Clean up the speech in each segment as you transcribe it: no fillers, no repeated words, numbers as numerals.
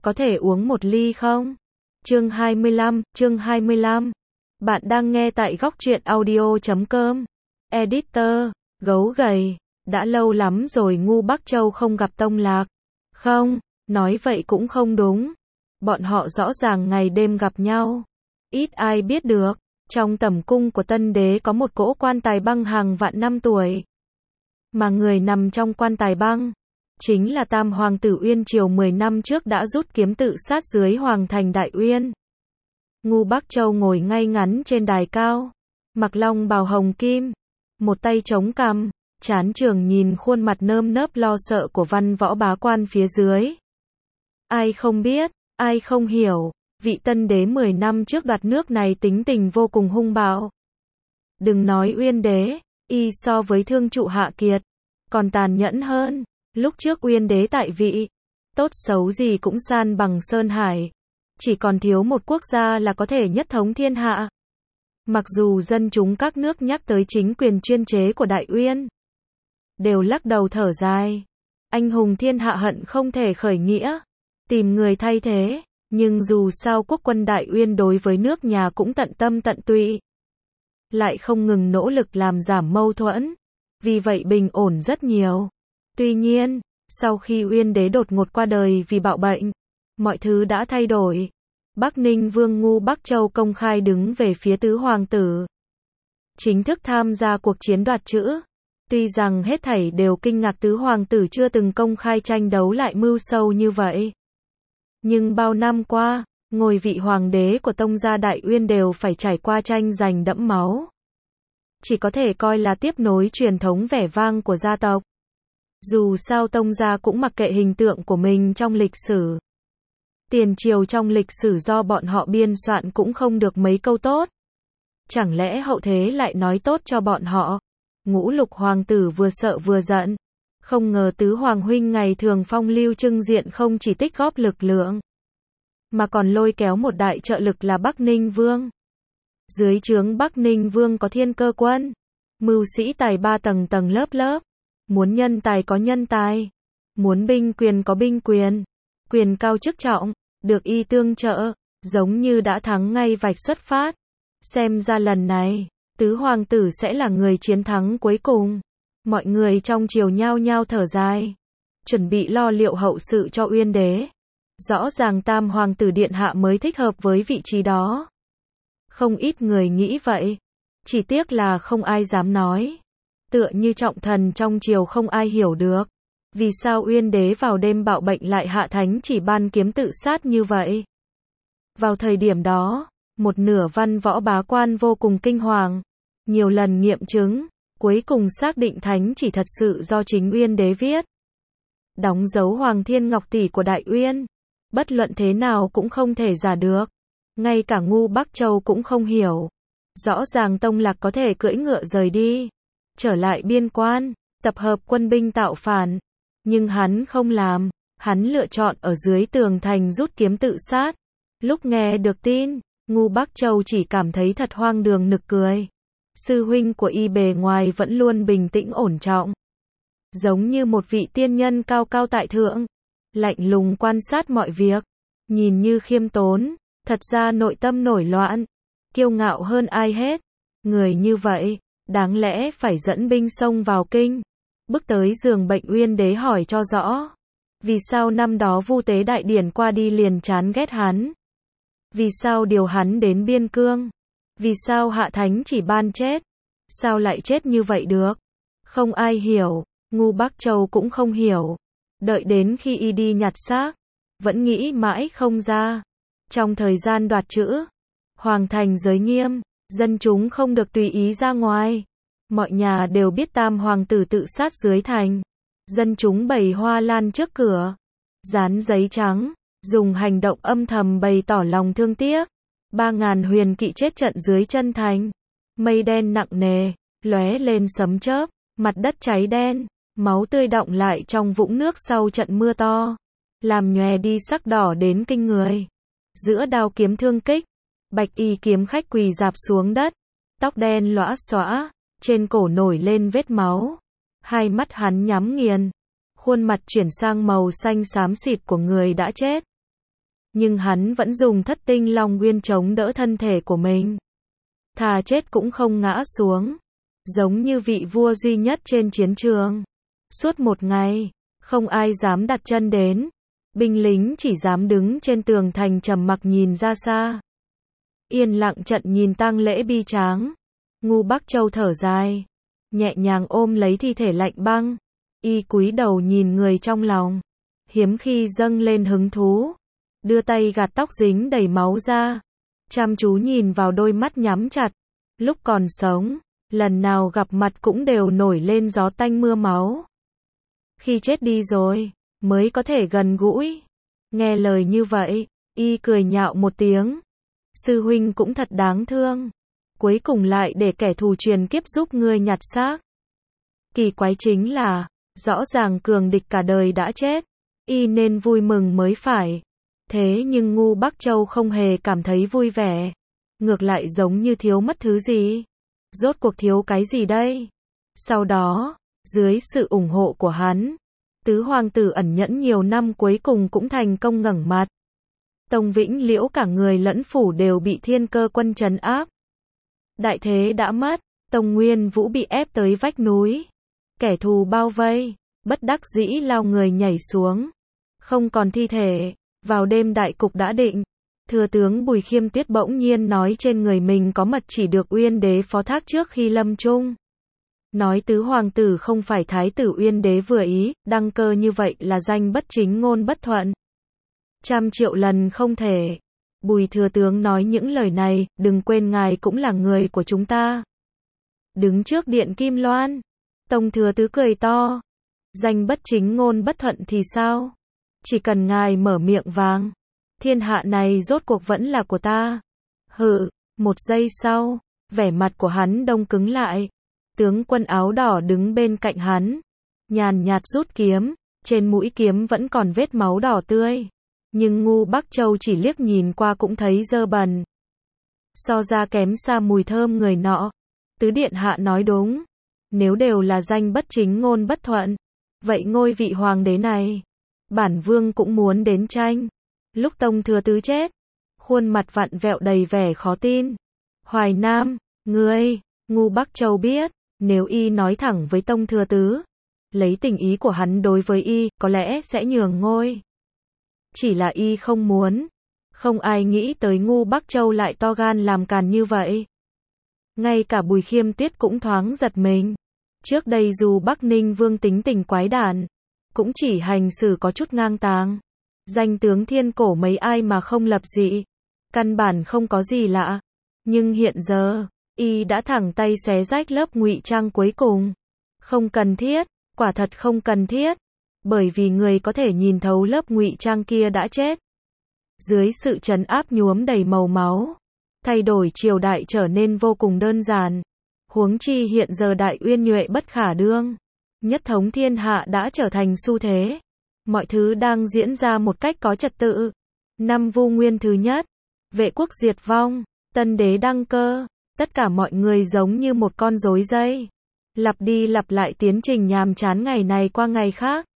có thể uống một ly không? Chương 25. Bạn đang nghe tại góc truyện audio.com. Editor, gấu gầy, đã lâu lắm rồi Ngu Bắc Châu không gặp Tông Lạc. Không, nói vậy cũng không đúng. Bọn họ rõ ràng ngày đêm gặp nhau. Ít ai biết được, trong tẩm cung của Tân Đế có một cỗ quan tài băng hàng vạn năm tuổi. Mà người nằm trong quan tài băng chính là Tam Hoàng tử Uyên Triều 10 năm trước đã rút kiếm tự sát dưới Hoàng thành Đại Uyên. Ngu Bắc Châu ngồi ngay ngắn trên đài cao, mặc long bào hồng kim, một tay chống cằm, trán trường nhìn khuôn mặt nơm nớp lo sợ của văn võ bá quan phía dưới. Ai không biết, ai không hiểu, vị Tân Đế 10 năm trước đoạt nước này tính tình vô cùng hung bạo. Đừng nói Uyên Đế, y so với Thương Trụ Hạ Kiệt còn tàn nhẫn hơn. Lúc trước Uyên Đế tại vị, tốt xấu gì cũng san bằng Sơn Hải, chỉ còn thiếu một quốc gia là có thể nhất thống thiên hạ. Mặc dù dân chúng các nước nhắc tới chính quyền chuyên chế của Đại Uyên, đều lắc đầu thở dài. Anh hùng thiên hạ hận không thể khởi nghĩa, tìm người thay thế, nhưng dù sao quốc quân Đại Uyên đối với nước nhà cũng tận tâm tận tụy, lại không ngừng nỗ lực làm giảm mâu thuẫn, vì vậy bình ổn rất nhiều. Tuy nhiên, sau khi Uyên Đế đột ngột qua đời vì bạo bệnh, mọi thứ đã thay đổi. Bắc Ninh Vương Ngu Bắc Châu công khai đứng về phía tứ hoàng tử, chính thức tham gia cuộc chiến đoạt chữ. Tuy rằng hết thảy đều kinh ngạc tứ hoàng tử chưa từng công khai tranh đấu lại mưu sâu như vậy, nhưng bao năm qua, ngôi vị hoàng đế của tông gia Đại Uyên đều phải trải qua tranh giành đẫm máu. Chỉ có thể coi là tiếp nối truyền thống vẻ vang của gia tộc. Dù sao tông gia cũng mặc kệ hình tượng của mình trong lịch sử. Tiền triều trong lịch sử do bọn họ biên soạn cũng không được mấy câu tốt. Chẳng lẽ hậu thế lại nói tốt cho bọn họ? Ngũ Lục hoàng tử vừa sợ vừa giận. Không ngờ tứ hoàng huynh ngày thường phong lưu trưng diện không chỉ tích góp lực lượng, mà còn lôi kéo một đại trợ lực là Bắc Ninh Vương. Dưới trướng Bắc Ninh Vương có Thiên Cơ Quân, mưu sĩ tài ba tầng tầng lớp lớp. Muốn nhân tài có nhân tài, muốn binh quyền có binh quyền, quyền cao chức trọng, được y tương trợ, giống như đã thắng ngay vạch xuất phát. Xem ra lần này, tứ hoàng tử sẽ là người chiến thắng cuối cùng. Mọi người trong triều nhao nhao thở dài, chuẩn bị lo liệu hậu sự cho Uyên Đế. Rõ ràng Tam hoàng tử điện hạ mới thích hợp với vị trí đó. Không ít người nghĩ vậy, chỉ tiếc là không ai dám nói. Tựa như trọng thần trong triều không ai hiểu được, vì sao Uyên Đế vào đêm bạo bệnh lại hạ thánh chỉ ban kiếm tự sát như vậy. Vào thời điểm đó, một nửa văn võ bá quan vô cùng kinh hoàng, nhiều lần nghiệm chứng, cuối cùng xác định thánh chỉ thật sự do chính Uyên Đế viết. Đóng dấu Hoàng Thiên Ngọc Tỷ của Đại Uyên, bất luận thế nào cũng không thể giả được. Ngay cả Ngu Bắc Châu cũng không hiểu. Rõ ràng Tông Lạc có thể cưỡi ngựa rời đi, trở lại biên quan, tập hợp quân binh tạo phản. Nhưng hắn không làm, hắn lựa chọn ở dưới tường thành rút kiếm tự sát. Lúc nghe được tin, Ngu Bắc Châu chỉ cảm thấy thật hoang đường nực cười. Sư huynh của y bề ngoài vẫn luôn bình tĩnh ổn trọng, giống như một vị tiên nhân cao cao tại thượng, lạnh lùng quan sát mọi việc, nhìn như khiêm tốn, thật ra nội tâm nổi loạn, kiêu ngạo hơn ai hết. Người như vậy, đáng lẽ phải dẫn binh xông vào kinh, bước tới giường bệnh Uyên Đế hỏi cho rõ. Vì sao năm đó Vu Tế đại điển qua đi liền chán ghét hắn? Vì sao điều hắn đến biên cương? Vì sao hạ thánh chỉ ban chết? Sao lại chết như vậy được? Không ai hiểu, Ngu Bắc Châu cũng không hiểu. Đợi đến khi y đi nhặt xác, vẫn nghĩ mãi không ra. Trong thời gian đoạt chữ, Hoàng thành giới nghiêm, dân chúng không được tùy ý ra ngoài. Mọi nhà đều biết Tam hoàng tử tự sát dưới thành. Dân chúng bày hoa lan trước cửa, dán giấy trắng, dùng hành động âm thầm bày tỏ lòng thương tiếc. 3.000 huyền kỵ chết trận dưới chân thành. Mây đen nặng nề, lóe lên sấm chớp, mặt đất cháy đen, máu tươi đọng lại trong vũng nước sau trận mưa to, làm nhòe đi sắc đỏ đến kinh người. Giữa đao kiếm thương kích, bạch y kiếm khách quỳ rạp xuống đất, tóc đen lõa xõa, trên cổ nổi lên vết máu. Hai mắt hắn nhắm nghiền, khuôn mặt chuyển sang màu xanh xám xịt của người đã chết. nhưng hắn vẫn dùng thất tinh long nguyên chống đỡ thân thể của mình. Thà chết cũng không ngã xuống, giống như vị vua duy nhất trên chiến trường. Suốt một ngày, không ai dám đặt chân đến, binh lính chỉ dám đứng trên tường thành trầm mặc nhìn ra xa. Yên lặng trận nhìn tang lễ bi tráng. Ngu Bắc Châu thở dài, nhẹ nhàng ôm lấy thi thể lạnh băng, y cúi đầu nhìn người trong lòng, hiếm khi dâng lên hứng thú, đưa tay gạt tóc dính đầy máu ra, chăm chú nhìn vào đôi mắt nhắm chặt. Lúc còn sống, lần nào gặp mặt cũng đều nổi lên gió tanh mưa máu. Khi chết đi rồi, mới có thể gần gũi. Nghe lời như vậy, y cười nhạo một tiếng. Sư huynh cũng thật đáng thương. Cuối cùng lại để kẻ thù truyền kiếp giúp ngươi nhặt xác. Kỳ quái chính là, rõ ràng cường địch cả đời đã chết, y nên vui mừng mới phải. Thế nhưng Ngu Bắc Châu không hề cảm thấy vui vẻ. Ngược lại giống như thiếu mất thứ gì. Rốt cuộc thiếu cái gì đây? Sau đó, dưới sự ủng hộ của hắn, tứ hoàng tử ẩn nhẫn nhiều năm cuối cùng cũng thành công ngẩng mặt. Tông Vĩnh Liễu cả người lẫn phủ đều bị Thiên Cơ quân trấn áp. Đại thế đã mất, Tông Nguyên Vũ bị ép tới vách núi. Kẻ thù bao vây, bất đắc dĩ lao người nhảy xuống. Không còn thi thể, vào đêm đại cục đã định. Thừa tướng Bùi Khiêm Tuyết bỗng nhiên nói trên người mình có mật chỉ được Uyên Đế phó thác trước khi lâm chung. Nói tứ hoàng tử không phải thái tử Uyên Đế vừa ý, đăng cơ như vậy là danh bất chính ngôn bất thuận. 100.000.000 lần không thể. Bùi thừa tướng nói những lời này, đừng quên ngài cũng là người của chúng ta. Đứng trước điện Kim Loan, Tông thừa tứ cười to. Danh bất chính ngôn bất thuận thì sao? Chỉ cần ngài mở miệng vàng, thiên hạ này rốt cuộc vẫn là của ta. Hừ, một giây sau, vẻ mặt của hắn đông cứng lại. Tướng quân áo đỏ đứng bên cạnh hắn, nhàn nhạt rút kiếm, trên mũi kiếm vẫn còn vết máu đỏ tươi. Nhưng Ngu Bắc Châu chỉ liếc nhìn qua cũng thấy dơ bẩn. So ra kém xa mùi thơm người nọ. Tứ điện hạ nói đúng. Nếu đều là danh bất chính ngôn bất thuận, vậy ngôi vị hoàng đế này, bản vương cũng muốn đến tranh. Lúc Tông thừa tứ chết, khuôn mặt vặn vẹo đầy vẻ khó tin. Hoài Nam, ngươi, Ngu Bắc Châu biết, nếu y nói thẳng với Tông thừa tứ, lấy tình ý của hắn đối với y, có lẽ sẽ nhường ngôi. Chỉ là y không muốn. Không ai nghĩ tới Ngu Bắc Châu lại to gan làm càn như vậy. Ngay cả Bùi Khiêm Tuyết cũng thoáng giật mình. Trước đây dù Bắc Ninh Vương tính tình quái đản, cũng chỉ hành xử có chút ngang tàng. Danh tướng thiên cổ mấy ai mà không lập dị. Căn bản không có gì lạ. Nhưng hiện giờ, y đã thẳng tay xé rách lớp ngụy trang cuối cùng. Không cần thiết, quả thật không cần thiết. Bởi vì người có thể nhìn thấu lớp ngụy trang kia đã chết. Dưới sự trấn áp nhuốm đầy màu máu, thay đổi triều đại trở nên vô cùng đơn giản. Huống chi hiện giờ đại uyên nhuệ bất khả đương. Nhất thống thiên hạ đã trở thành xu thế. Mọi thứ đang diễn ra một cách có trật tự. Năm Vu Nguyên thứ nhất, vệ quốc diệt vong, tân đế đăng cơ. Tất cả mọi người giống như một con rối dây. Lặp đi lặp lại tiến trình nhàm chán ngày này qua ngày khác.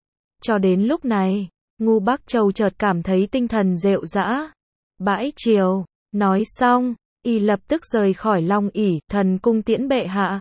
Cho đến lúc này, Ngu Bắc Châu chợt cảm thấy tinh thần rệu rã. Bãi triều, nói xong, y lập tức rời khỏi Long ỷ, thần cung tiễn bệ hạ.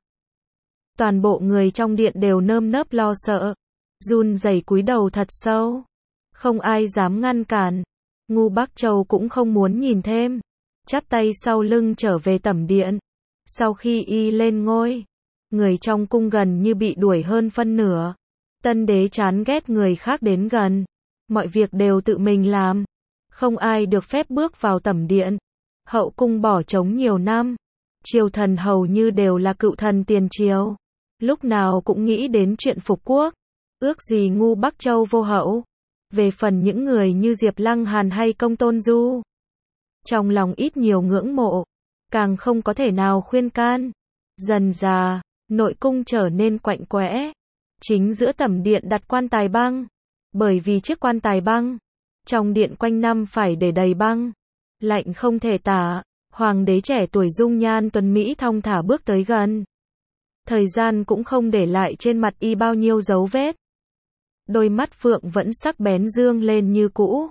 Toàn bộ người trong điện đều nơm nớp lo sợ, run rẩy cúi đầu thật sâu. Không ai dám ngăn cản. Ngu Bắc Châu cũng không muốn nhìn thêm, chắp tay sau lưng trở về tẩm điện. Sau khi y lên ngôi, người trong cung gần như bị đuổi hơn phân nửa. Tân đế chán ghét người khác đến gần. Mọi việc đều tự mình làm. Không ai được phép bước vào tẩm điện. Hậu cung bỏ trống nhiều năm. Triều thần hầu như đều là cựu thần tiền triều. Lúc nào cũng nghĩ đến chuyện phục quốc. Ước gì Ngu Bắc Châu vô hậu. Về phần những người như Diệp Lăng Hàn hay Công Tôn Du, trong lòng ít nhiều ngưỡng mộ, càng không có thể nào khuyên can. Dần dà, nội cung trở nên quạnh quẽ. Chính giữa tẩm điện đặt quan tài băng. Bởi vì chiếc quan tài băng, trong điện quanh năm phải để đầy băng. Lạnh không thể tả, hoàng đế trẻ tuổi dung nhan tuấn mỹ thong thả bước tới gần. Thời gian cũng không để lại trên mặt y bao nhiêu dấu vết. Đôi mắt phượng vẫn sắc bén dương lên như cũ.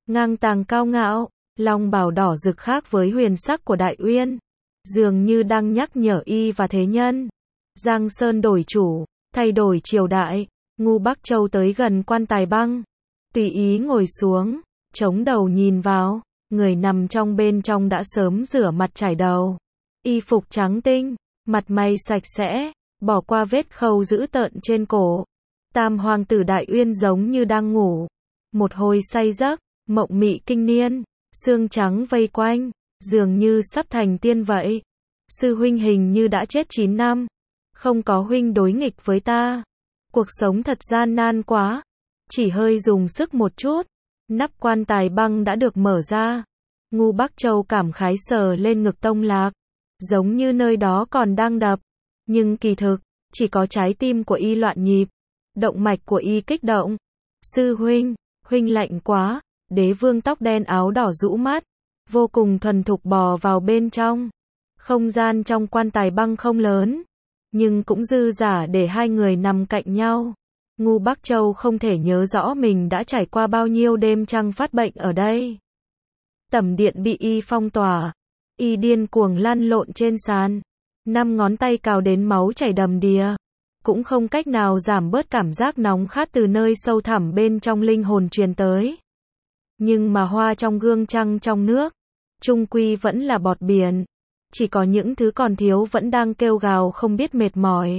ngang tàng cao ngạo, long bào đỏ rực khác với huyền sắc của Đại Uyên, dường như đang nhắc nhở y và thế nhân. Giang Sơn đổi chủ, thay đổi triều đại, Ngũ Bắc Châu tới gần quan tài băng, tùy ý ngồi xuống, chống đầu nhìn vào, người nằm trong bên trong đã sớm rửa mặt chải đầu, y phục trắng tinh, mặt mày sạch sẽ, bỏ qua vết khâu dữ tợn trên cổ. Tam hoàng tử Đại Uyên giống như đang ngủ, một hồi say giấc, mộng mị kinh niên, xương trắng vây quanh, dường như sắp thành tiên vậy. Sư huynh hình như đã chết 9 năm, không có huynh đối nghịch với ta. Cuộc sống thật gian nan quá, chỉ hơi dùng sức một chút, nắp quan tài băng đã được mở ra. Ngũ Bắc Châu cảm khái sờ lên ngực Tông Lạc, giống như nơi đó còn đang đập, nhưng kỳ thực, chỉ có trái tim của y loạn nhịp, động mạch của y kích động. Sư huynh, huynh lạnh quá, Đế Vương tóc đen áo đỏ rũ mắt, vô cùng thuần thục bò vào bên trong. Không gian trong quan tài băng không lớn, nhưng cũng dư dả để hai người nằm cạnh nhau. Ngũ Bắc Châu không thể nhớ rõ mình đã trải qua bao nhiêu đêm trăng phát bệnh ở đây. Tẩm điện bị y phong tỏa, y điên cuồng lăn lộn trên sàn, 5 ngón tay cào đến máu chảy đầm đìa, cũng không cách nào giảm bớt cảm giác nóng khát từ nơi sâu thẳm bên trong linh hồn truyền tới. Nhưng mà hoa trong gương trăng trong nước, chung quy vẫn là bọt biển, chỉ có những thứ còn thiếu vẫn đang kêu gào không biết mệt mỏi.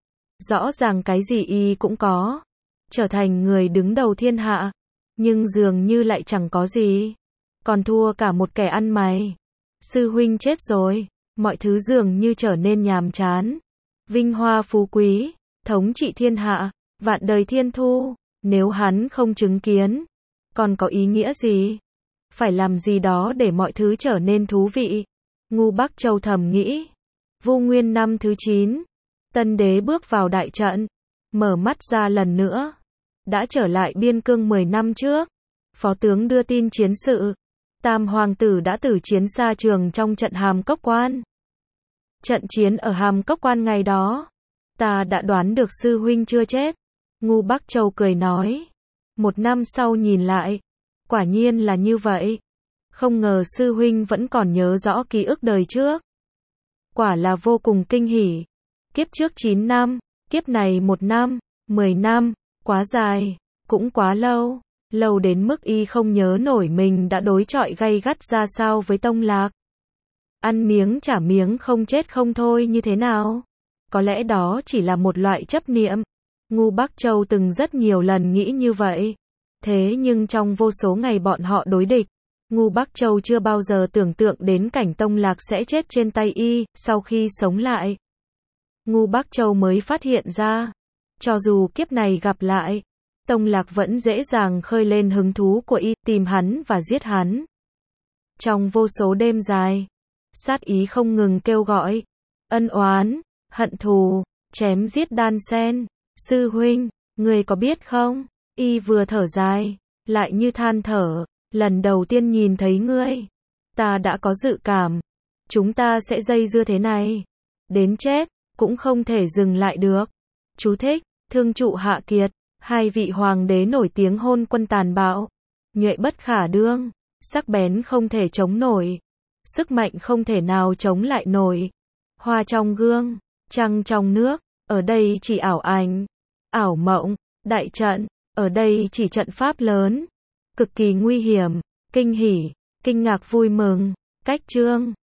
Rõ ràng cái gì y cũng có, trở thành người đứng đầu thiên hạ, nhưng dường như lại chẳng có gì, còn thua cả một kẻ ăn mày. Sư huynh chết rồi, mọi thứ dường như trở nên nhàm chán. Vinh hoa phú quý, thống trị thiên hạ, vạn đời thiên thu, nếu hắn không chứng kiến, còn có ý nghĩa gì? Phải làm gì đó để mọi thứ trở nên thú vị. Ngũ Bắc Châu thầm nghĩ. Vu Nguyên năm thứ 9, Tân Đế bước vào đại trận, mở mắt ra lần nữa, đã trở lại biên cương 10 năm trước. Phó tướng đưa tin chiến sự, Tam hoàng tử đã tử chiến xa trường trong trận Hàm Cốc Quan. Trận chiến ở Hàm Cốc Quan ngày đó, ta đã đoán được sư huynh chưa chết. Ngũ Bắc Châu cười nói. 1 năm sau nhìn lại, quả nhiên là như vậy. Không ngờ sư huynh vẫn còn nhớ rõ ký ức đời trước. Quả là vô cùng kinh hỉ. Kiếp trước 9 năm, kiếp này 1 năm, 10 năm, quá dài, cũng quá lâu. Lâu đến mức y không nhớ nổi mình đã đối chọi gay gắt ra sao với Tông Lạc. Ăn miếng trả miếng không chết không thôi như thế nào? Có lẽ đó chỉ là một loại chấp niệm. Ngũ Bắc Châu từng rất nhiều lần nghĩ như vậy. Thế nhưng trong vô số ngày bọn họ đối địch, Ngũ Bắc Châu chưa bao giờ tưởng tượng đến cảnh Tông Lạc sẽ chết trên tay y, sau khi sống lại. Ngũ Bắc Châu mới phát hiện ra, cho dù kiếp này gặp lại, Tông Lạc vẫn dễ dàng khơi lên hứng thú của y, tìm hắn và giết hắn. Trong vô số đêm dài, sát ý không ngừng kêu gọi, ân oán, hận thù, chém giết đan xen. Sư huynh, ngươi có biết không? Y vừa thở dài, lại như than thở, lần đầu tiên nhìn thấy ngươi, ta đã có dự cảm, chúng ta sẽ dây dưa thế này, đến chết, cũng không thể dừng lại được. Chú thích, Thương Trụ Hạ Kiệt, hai vị hoàng đế nổi tiếng hôn quân tàn bạo, nhuệ bất khả đương, sắc bén không thể chống nổi, sức mạnh không thể nào chống lại nổi. Hoa trong gương, trăng trong nước, ở đây chỉ ảo ảnh, ảo mộng, đại trận, ở đây chỉ trận pháp lớn, cực kỳ nguy hiểm, kinh hỉ, kinh ngạc vui mừng, cách chương.